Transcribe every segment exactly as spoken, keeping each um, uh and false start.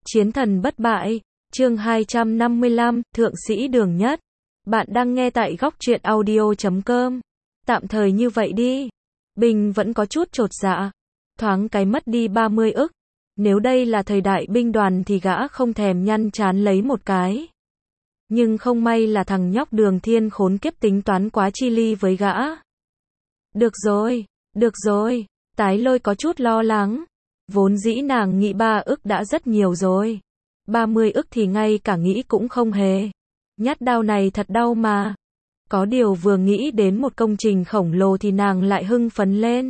Chiến thần bất bại, chương hai trăm năm mươi lăm, Thượng sĩ Đường Nhất. Bạn đang nghe tại góc truyện audio chấm com. Tạm thời như vậy đi. Binh vẫn có chút chột dạ. Thoáng cái mất đi ba mươi ức. Nếu đây là thời đại binh đoàn thì gã không thèm nhăn chán lấy một cái. Nhưng không may là thằng nhóc Đường Thiên khốn kiếp tính toán quá chi ly với gã. Được rồi, được rồi, Tái Lôi có chút lo lắng. Vốn dĩ nàng nghĩ ba ức đã rất nhiều rồi. ba mươi ức thì ngay cả nghĩ cũng không hề. Nhát đao này thật đau mà. Có điều vừa nghĩ đến một công trình khổng lồ thì nàng lại hưng phấn lên.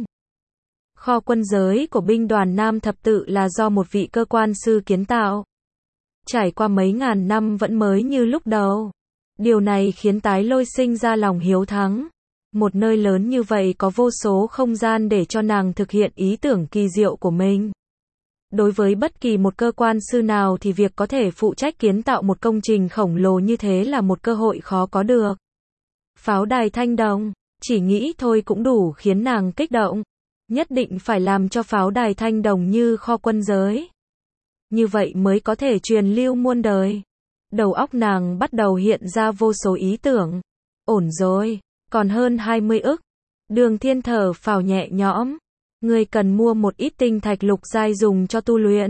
Kho quân giới của binh đoàn Nam Thập Tự là do một vị cơ quan sư kiến tạo. Trải qua mấy ngàn năm vẫn mới như lúc đầu. Điều này khiến Tái Lôi sinh ra lòng hiếu thắng. Một nơi lớn như vậy có vô số không gian để cho nàng thực hiện ý tưởng kỳ diệu của mình. Đối với bất kỳ một cơ quan sư nào thì việc có thể phụ trách kiến tạo một công trình khổng lồ như thế là một cơ hội khó có được. Pháo đài Thanh Đồng, chỉ nghĩ thôi cũng đủ khiến nàng kích động. Nhất định phải làm cho pháo đài Thanh Đồng như kho quân giới. Như vậy mới có thể truyền lưu muôn đời. Đầu óc nàng bắt đầu hiện ra vô số ý tưởng. Ổn rồi, còn hơn hai mươi ức. Đường Thiên thở phào nhẹ nhõm. Ngươi cần mua một ít tinh thạch lục giai dùng cho tu luyện.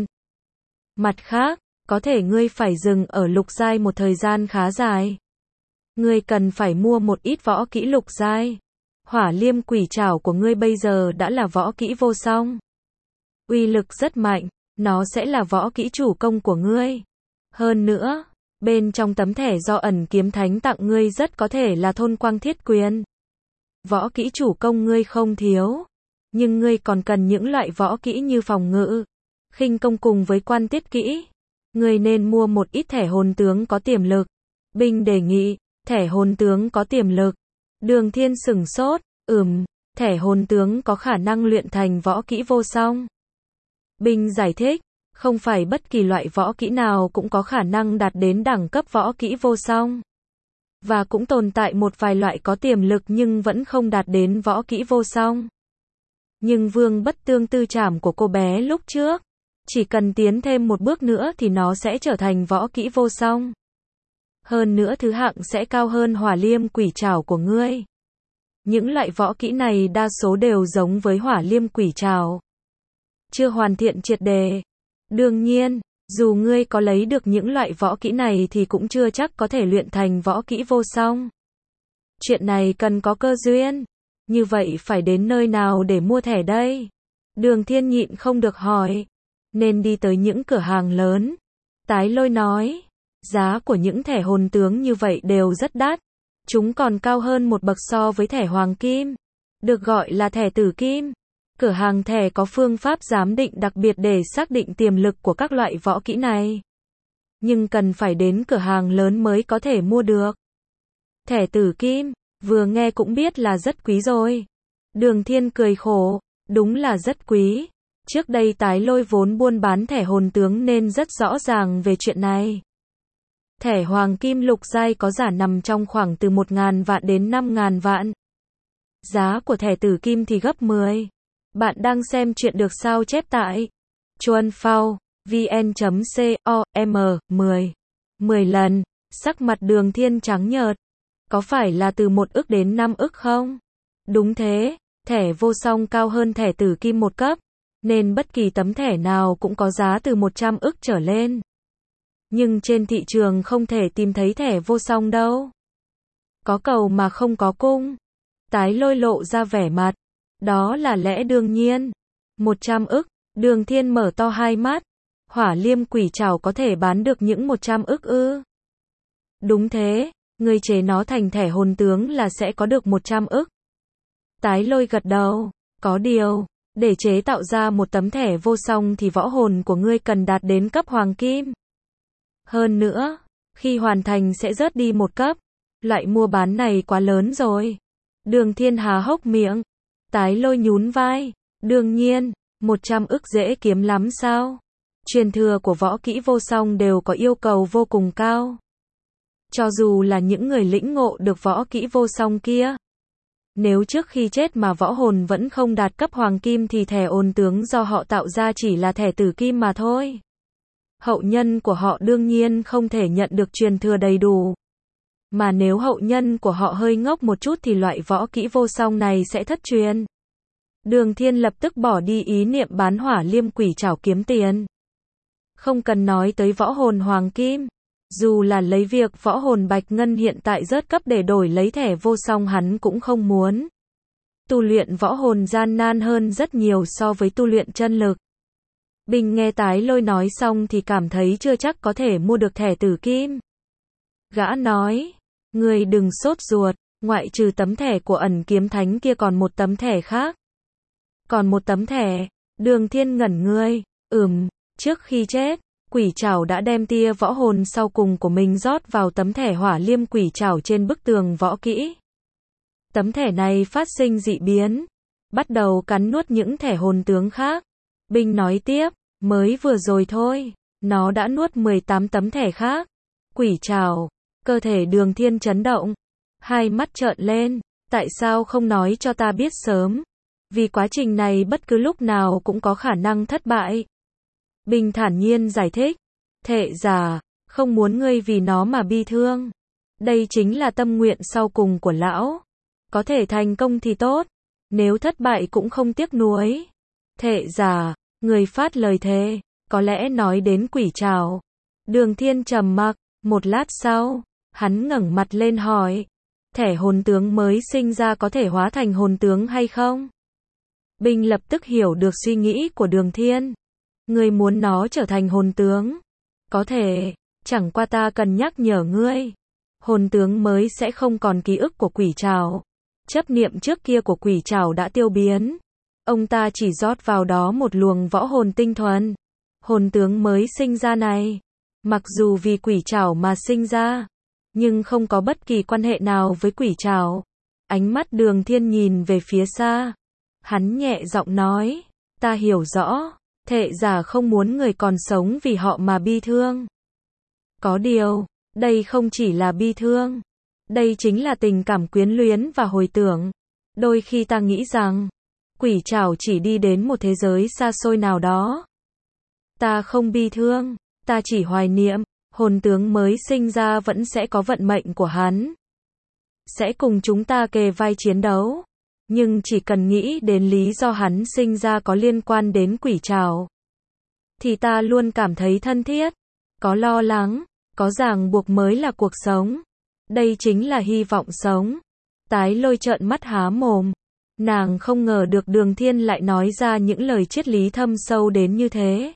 Mặt khác, có thể ngươi phải dừng ở lục giai một thời gian khá dài. Ngươi cần phải mua một ít võ kỹ lục giai. Hỏa Liêm Quỷ Trảo của ngươi bây giờ đã là võ kỹ vô song. Uy lực rất mạnh, nó sẽ là võ kỹ chủ công của ngươi. Hơn nữa, bên trong tấm thẻ do ẩn kiếm thánh tặng ngươi rất có thể là thôn quang thiết quyền. Võ kỹ chủ công ngươi không thiếu. Nhưng ngươi còn cần những loại võ kỹ như phòng ngự, khinh công cùng với quan tiết kỹ. Ngươi nên mua một ít thẻ hồn tướng có tiềm lực. Binh đề nghị, thẻ hồn tướng có tiềm lực. Đường Thiên sửng sốt, ừm, thẻ hồn tướng có khả năng luyện thành võ kỹ vô song. Binh giải thích, không phải bất kỳ loại võ kỹ nào cũng có khả năng đạt đến đẳng cấp võ kỹ vô song. Và cũng tồn tại một vài loại có tiềm lực nhưng vẫn không đạt đến võ kỹ vô song. Nhưng Vương Bất Tương Tư Trảm của cô bé lúc trước, chỉ cần tiến thêm một bước nữa thì nó sẽ trở thành võ kỹ vô song. Hơn nữa thứ hạng sẽ cao hơn Hỏa Liêm Quỷ Trảo của ngươi. Những loại võ kỹ này đa số đều giống với Hỏa Liêm Quỷ Trảo. Chưa hoàn thiện triệt đề. Đương nhiên, dù ngươi có lấy được những loại võ kỹ này thì cũng chưa chắc có thể luyện thành võ kỹ vô song. Chuyện này cần có cơ duyên. Như vậy phải đến nơi nào để mua thẻ đây? Đường Thiên nhịn không được hỏi. Nên đi tới những cửa hàng lớn. Tái Lôi nói. Giá của những thẻ hồn tướng như vậy đều rất đắt. Chúng còn cao hơn một bậc so với thẻ hoàng kim. Được gọi là thẻ tử kim. Cửa hàng thẻ có phương pháp giám định đặc biệt để xác định tiềm lực của các loại võ kỹ này. Nhưng cần phải đến cửa hàng lớn mới có thể mua được. Thẻ tử kim, vừa nghe cũng biết là rất quý rồi. Đường Thiên cười khổ, đúng là rất quý. Trước đây Tái Lôi vốn buôn bán thẻ hồn tướng nên rất rõ ràng về chuyện này. Thẻ hoàng kim lục giai có giá nằm trong khoảng từ một nghìn vạn đến năm nghìn vạn. Giá của thẻ tử kim thì gấp mười. Bạn đang xem chuyện được sao chép tại chuan phao vn chấm com mười. mười lần, sắc mặt Đường Thiên trắng nhợt. Có phải là từ một ức đến năm ức không? Đúng thế, thẻ vô song cao hơn thẻ tử kim một cấp, nên bất kỳ tấm thẻ nào cũng có giá từ một trăm ức trở lên. Nhưng trên thị trường không thể tìm thấy thẻ vô song đâu. Có cầu mà không có cung. Tái Lôi lộ ra vẻ mặt. Đó là lẽ đương nhiên. một trăm ức, Đường Thiên mở to hai mắt. Hỏa Liêm Quỷ Trảo có thể bán được những một trăm ức ư? Đúng thế, ngươi chế nó thành thẻ hồn tướng là sẽ có được một trăm ức. Tái Lôi gật đầu. Có điều, để chế tạo ra một tấm thẻ vô song thì võ hồn của ngươi cần đạt đến cấp hoàng kim. Hơn nữa, khi hoàn thành sẽ rớt đi một cấp. Loại mua bán này quá lớn rồi. Đường Thiên há hốc miệng. Tái Lôi nhún vai. Đương nhiên, một trăm ức dễ kiếm lắm sao? Truyền thừa của võ kỹ vô song đều có yêu cầu vô cùng cao. Cho dù là những người lĩnh ngộ được võ kỹ vô song kia. Nếu trước khi chết mà võ hồn vẫn không đạt cấp hoàng kim thì thẻ hồn tướng do họ tạo ra chỉ là thẻ tử kim mà thôi. hậu nhân của họ đương nhiên không thể nhận được truyền thừa đầy đủ. Mà nếu hậu nhân của họ hơi ngốc một chút thì loại võ kỹ vô song này sẽ thất truyền. Đường Thiên lập tức bỏ đi ý niệm bán hỏa liêm quỷ trảo kiếm tiền. Không cần nói tới võ hồn hoàng kim. Dù là lấy việc võ hồn bạch ngân hiện tại rớt cấp để đổi lấy thẻ vô song hắn cũng không muốn. Tu luyện võ hồn gian nan hơn rất nhiều so với tu luyện chân lực. Bình nghe Tái Lôi nói xong thì cảm thấy chưa chắc có thể mua được thẻ tử kim. Gã nói, ngươi đừng sốt ruột, ngoại trừ tấm thẻ của ẩn kiếm thánh kia còn một tấm thẻ khác. Còn một tấm thẻ, Đường Thiên ngẩn người, ừm, trước khi chết, quỷ trảo đã đem tia võ hồn sau cùng của mình rót vào tấm thẻ hỏa liêm quỷ trảo trên bức tường võ kỹ. Tấm thẻ này phát sinh dị biến, bắt đầu cắn nuốt những thẻ hồn tướng khác. Bình nói tiếp, mới vừa rồi thôi, nó đã nuốt mười tám tấm thẻ khác. Quỷ trảo, cơ thể Đường Thiên chấn động, hai mắt trợn lên, tại sao không nói cho ta biết sớm? Vì quá trình này bất cứ lúc nào cũng có khả năng thất bại. Bình thản nhiên giải thích, thệ giả, không muốn ngươi vì nó mà bi thương. Đây chính là tâm nguyện sau cùng của lão. Có thể thành công thì tốt, nếu thất bại cũng không tiếc nuối. Thệ giả, người phát lời thề, có lẽ nói đến quỷ trảo. Đường Thiên trầm mặc, một lát sau, hắn ngẩng mặt lên hỏi, thẻ hồn tướng mới sinh ra có thể hóa thành hồn tướng hay không? Bình lập tức hiểu được suy nghĩ của Đường Thiên. Ngươi muốn nó trở thành hồn tướng? Có thể, chẳng qua ta cần nhắc nhở ngươi. Hồn tướng mới sẽ không còn ký ức của quỷ trảo. Chấp niệm trước kia của quỷ trảo đã tiêu biến. Ông ta chỉ rót vào đó một luồng võ hồn tinh thuần. Hồn tướng mới sinh ra này, mặc dù vì quỷ trảo mà sinh ra, nhưng không có bất kỳ quan hệ nào với quỷ trảo. Ánh mắt Đường Thiên nhìn về phía xa. Hắn nhẹ giọng nói, ta hiểu rõ, thệ giả không muốn người còn sống vì họ mà bi thương. Có điều, đây không chỉ là bi thương. Đây chính là tình cảm quyến luyến và hồi tưởng. Đôi khi ta nghĩ rằng, quỷ trảo chỉ đi đến một thế giới xa xôi nào đó. Ta không bi thương, ta chỉ hoài niệm, hồn tướng mới sinh ra vẫn sẽ có vận mệnh của hắn. Sẽ cùng chúng ta kề vai chiến đấu. Nhưng chỉ cần nghĩ đến lý do hắn sinh ra có liên quan đến quỷ trảo, thì ta luôn cảm thấy thân thiết, có lo lắng, có ràng buộc mới là cuộc sống. Đây chính là hy vọng sống. Tái Lôi trợn mắt há mồm. Nàng không ngờ được Đường Thiên lại nói ra những lời triết lý thâm sâu đến như thế.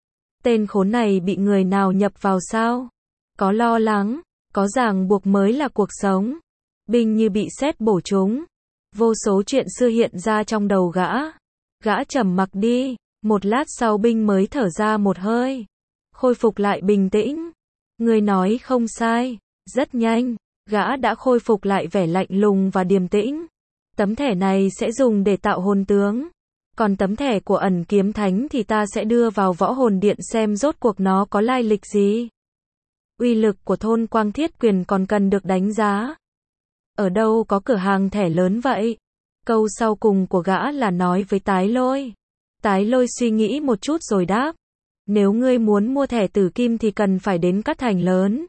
Tên khốn này bị người nào nhập vào sao? Có lo lắng, có ràng buộc mới là cuộc sống. Bình như bị sét bổ trúng. Vô số chuyện xưa hiện ra trong đầu gã. Gã trầm mặc đi, một lát sau Bình mới thở ra một hơi. Khôi phục lại bình tĩnh. Người nói không sai, rất nhanh, gã đã khôi phục lại vẻ lạnh lùng và điềm tĩnh. Tấm thẻ này sẽ dùng để tạo hồn tướng. Còn tấm thẻ của ẩn kiếm thánh thì ta sẽ đưa vào võ hồn điện xem rốt cuộc nó có lai lịch gì. Uy lực của thôn Quang Thiết Quyền còn cần được đánh giá. Ở đâu có cửa hàng thẻ lớn vậy? Câu sau cùng của gã là nói với Tái Lôi. Tái Lôi suy nghĩ một chút rồi đáp. Nếu ngươi muốn mua thẻ tử kim thì cần phải đến các thành lớn.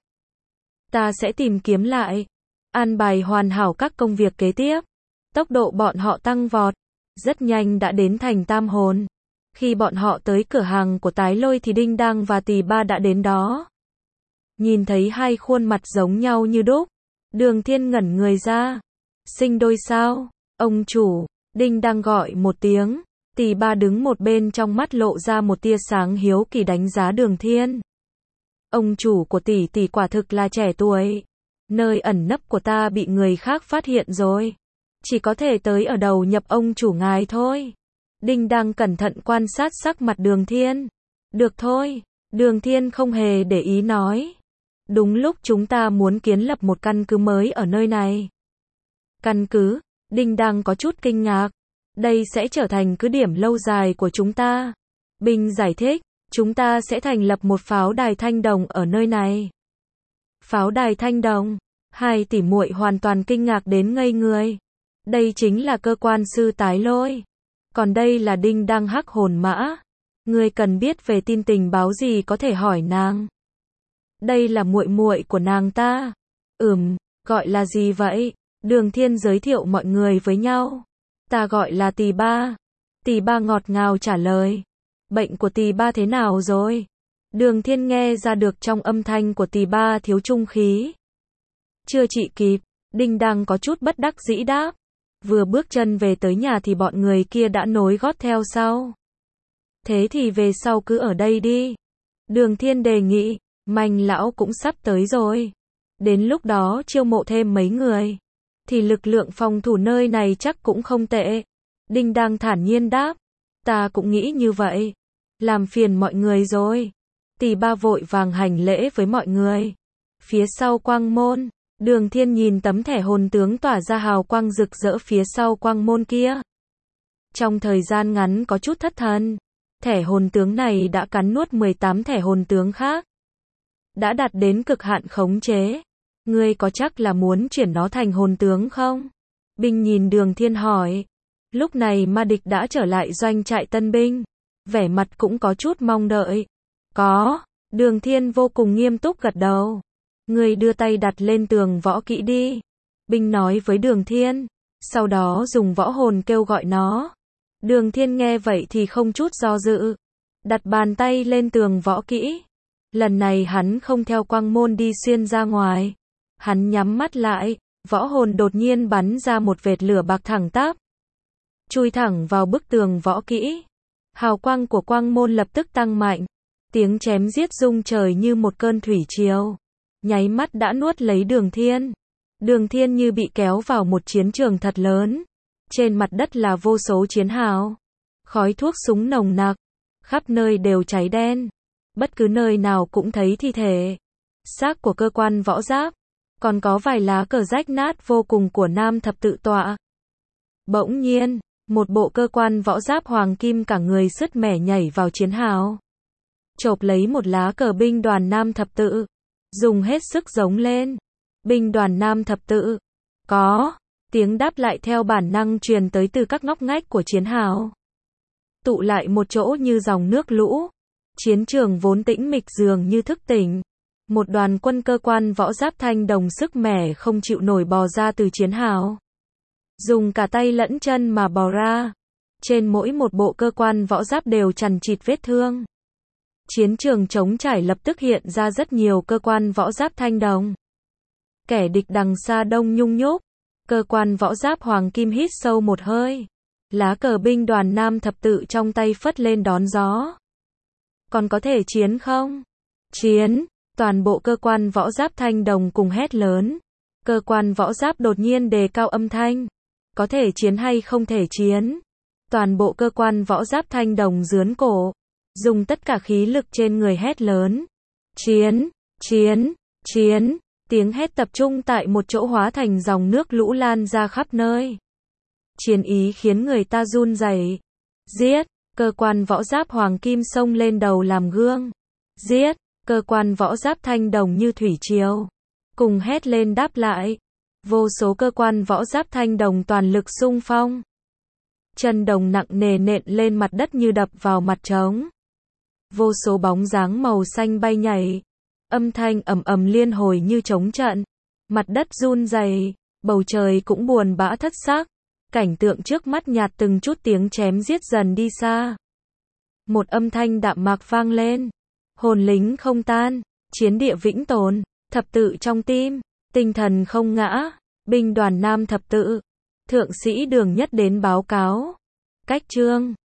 Ta sẽ tìm kiếm lại. An bài hoàn hảo các công việc kế tiếp. Tốc độ bọn họ tăng vọt. Rất nhanh đã đến thành Tam Hồn. Khi bọn họ tới cửa hàng của Tái Lôi thì Đinh Đăng và Tỳ Ba đã đến đó. Nhìn thấy hai khuôn mặt giống nhau như đúc. Đường Thiên ngẩn người ra. Sinh đôi sao? Ông chủ, Đinh Đăng gọi một tiếng. Tỳ Ba đứng một bên trong mắt lộ ra một tia sáng hiếu kỳ đánh giá Đường Thiên. Ông chủ của tỷ tỷ quả thực là trẻ tuổi. Nơi ẩn nấp của ta bị người khác phát hiện rồi. Chỉ có thể tới ở đầu nhập ông chủ ngài thôi. Đinh Đăng cẩn thận quan sát sắc mặt Đường Thiên. Được thôi, Đường Thiên không hề để ý nói. Đúng lúc chúng ta muốn kiến lập một căn cứ mới ở nơi này. Căn cứ? Đinh Đăng có chút kinh ngạc. Đây sẽ trở thành cứ điểm lâu dài của chúng ta. Bình giải thích, chúng ta sẽ thành lập một pháo đài thanh đồng ở nơi này. Pháo đài thanh đồng? Hai tỷ muội hoàn toàn kinh ngạc đến ngây người. Đây chính là cơ quan sư Tái Lôi. Còn đây là Đinh Đăng hắc hồn mã. Ngươi cần biết về tin tình báo gì có thể hỏi nàng. Đây là muội muội của nàng ta. Ừm, gọi là gì vậy? Đường Thiên giới thiệu mọi người với nhau. Ta gọi là Tỳ Ba. Tỳ Ba ngọt ngào trả lời. Bệnh của Tỳ Ba thế nào rồi? Đường Thiên nghe ra được trong âm thanh của Tỳ Ba thiếu trung khí. Chưa trị kịp, Đinh Đăng có chút bất đắc dĩ đáp. Vừa bước chân về tới nhà thì bọn người kia đã nối gót theo sau. Thế thì về sau cứ ở đây đi. Đường Thiên đề nghị, Manh lão cũng sắp tới rồi. Đến lúc đó chiêu mộ thêm mấy người. Thì lực lượng phòng thủ nơi này chắc cũng không tệ. Đinh Đăng thản nhiên đáp. Ta cũng nghĩ như vậy. Làm phiền mọi người rồi. Tỳ Ba vội vàng hành lễ với mọi người. Phía sau quang môn, Đường Thiên nhìn tấm thẻ hồn tướng tỏa ra hào quang rực rỡ phía sau quang môn kia. Trong thời gian ngắn có chút thất thần. Thẻ hồn tướng này đã cắn nuốt mười tám thẻ hồn tướng khác. Đã đạt đến cực hạn khống chế. Ngươi có chắc là muốn chuyển nó thành hồn tướng không? Binh nhìn Đường Thiên hỏi. Lúc này ma địch đã trở lại doanh trại tân binh. Vẻ mặt cũng có chút mong đợi. Có. Đường Thiên vô cùng nghiêm túc gật đầu. Ngươi đưa tay đặt lên tường võ kỹ đi. Binh nói với Đường Thiên. Sau đó dùng võ hồn kêu gọi nó. Đường Thiên nghe vậy thì không chút do dự. Đặt bàn tay lên tường võ kỹ. Lần này hắn không theo quang môn đi xuyên ra ngoài. Hắn nhắm mắt lại. Võ hồn đột nhiên bắn ra một vệt lửa bạc thẳng tắp. Chui thẳng vào bức tường võ kỹ. Hào quang của quang môn lập tức tăng mạnh. Tiếng chém giết rung trời như một cơn thủy triều. Nháy mắt đã nuốt lấy Đường Thiên. Đường Thiên như bị kéo vào một chiến trường thật lớn. Trên mặt đất là vô số chiến hào. Khói thuốc súng nồng nặc. Khắp nơi đều cháy đen. Bất cứ nơi nào cũng thấy thi thể. Xác của cơ quan võ giáp. Còn có vài lá cờ rách nát vô cùng của Nam Thập Tự Tọa. Bỗng nhiên, một bộ cơ quan võ giáp hoàng kim cả người sứt mẻ nhảy vào chiến hào. Chộp lấy một lá cờ binh đoàn Nam Thập Tự. Dùng hết sức giống lên. Binh đoàn Nam Thập Tự. Có. Tiếng đáp lại theo bản năng truyền tới từ các ngóc ngách của chiến hào. Tụ lại một chỗ như dòng nước lũ. Chiến trường vốn tĩnh mịch dường như thức tỉnh. Một đoàn quân cơ quan võ giáp thanh đồng sức mẻ không chịu nổi bò ra từ chiến hào. Dùng cả tay lẫn chân mà bò ra. Trên mỗi một bộ cơ quan võ giáp đều chằng chịt vết thương. Chiến trường trống trải lập tức hiện ra rất nhiều cơ quan võ giáp thanh đồng. Kẻ địch đằng xa đông nhung nhúc. Cơ quan võ giáp hoàng kim hít sâu một hơi. Lá cờ binh đoàn Nam Thập Tự trong tay phất lên đón gió. Còn có thể chiến không? Chiến! Toàn bộ cơ quan võ giáp thanh đồng cùng hét lớn. Cơ quan võ giáp đột nhiên đề cao âm thanh. Có thể chiến hay không thể chiến? Toàn bộ cơ quan võ giáp thanh đồng giướn cổ. Dùng tất cả khí lực trên người hét lớn. Chiến! Chiến! Chiến! Tiếng hét tập trung tại một chỗ hóa thành dòng nước lũ lan ra khắp nơi. Chiến ý khiến người ta run rẩy. Giết! Cơ quan võ giáp hoàng kim xông lên đầu làm gương. Giết! Cơ quan võ giáp thanh đồng như thủy triều. Cùng hét lên đáp lại. Vô số cơ quan võ giáp thanh đồng toàn lực xung phong. Chân đồng nặng nề nện lên mặt đất như đập vào mặt trống. Vô số bóng dáng màu xanh bay nhảy. Âm thanh ầm ầm liên hồi như trống trận. Mặt đất run rẩy, bầu trời cũng buồn bã thất sắc. Cảnh tượng trước mắt nhạt từng chút tiếng chém giết dần đi xa. Một âm thanh đạm mạc vang lên. Hồn lính không tan, chiến địa vĩnh tồn, thập tự trong tim, tinh thần không ngã, binh đoàn Nam Thập Tự. Thượng sĩ Đường Nhất đến báo cáo. Cách chương